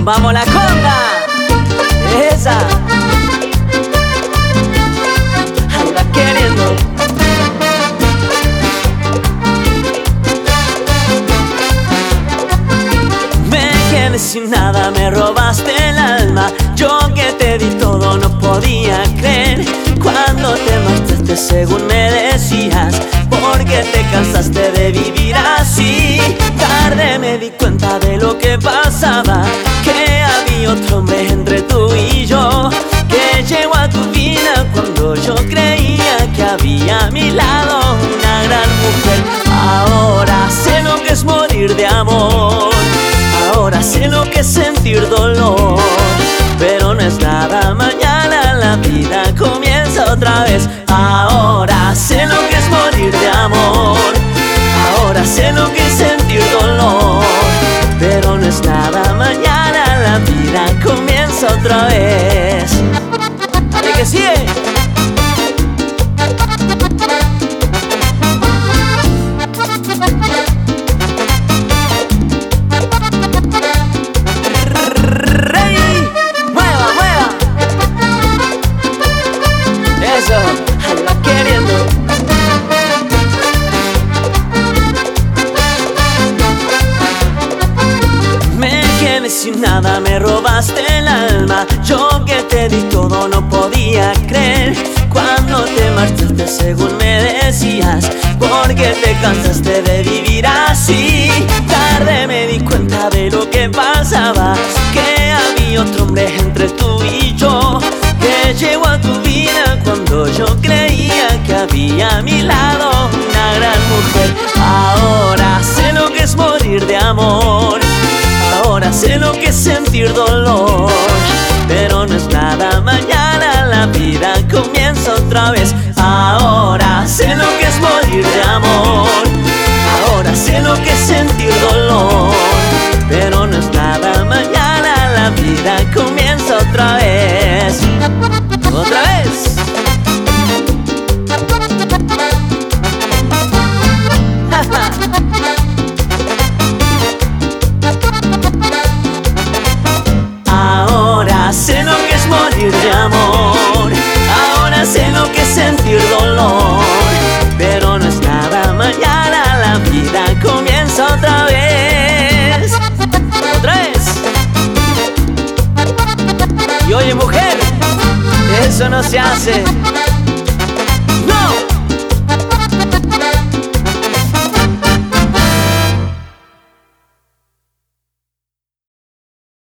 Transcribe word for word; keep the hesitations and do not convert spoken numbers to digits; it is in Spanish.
Vamos la conga, esa. Ahí va queriendo. Me quedé sin nada, me robaste el alma. Yo que te di todo no podía creer. Cuando te marchaste según me decías, porque te cansaste de vivir así. Tarde me di cuenta de lo que pasaba, que había otro hombre entre tú y yo, que llegó a tu vida cuando yo creía que había a mi lado una gran mujer. Ahora sé lo que es morir de amor, ahora sé lo que es sentir dolor, pero no es nada, mañana la vida comienza otra vez. Ahora sé lo que es morir de amor, ahora sé lo que es sentir dolor, pero no es nada, mañana la vida comienza otra vez. Dale que sigue. Ahí va queriendo. Me quedé sin nada, me robaste el alma. Yo que te di todo no podía creer. Cuando te marchaste según me decías, porque te cansaste de vivir así. Tarde me di cuenta de lo que pasaba, que había otro hombre entre tú y yo, que llegó a tu vida cuando yo creía que había a mi lado una gran mujer. Ahora sé lo que es morir de amor, ahora sé lo que es sentir dolor, pero no es nada, mañana la vida comienza otra vez.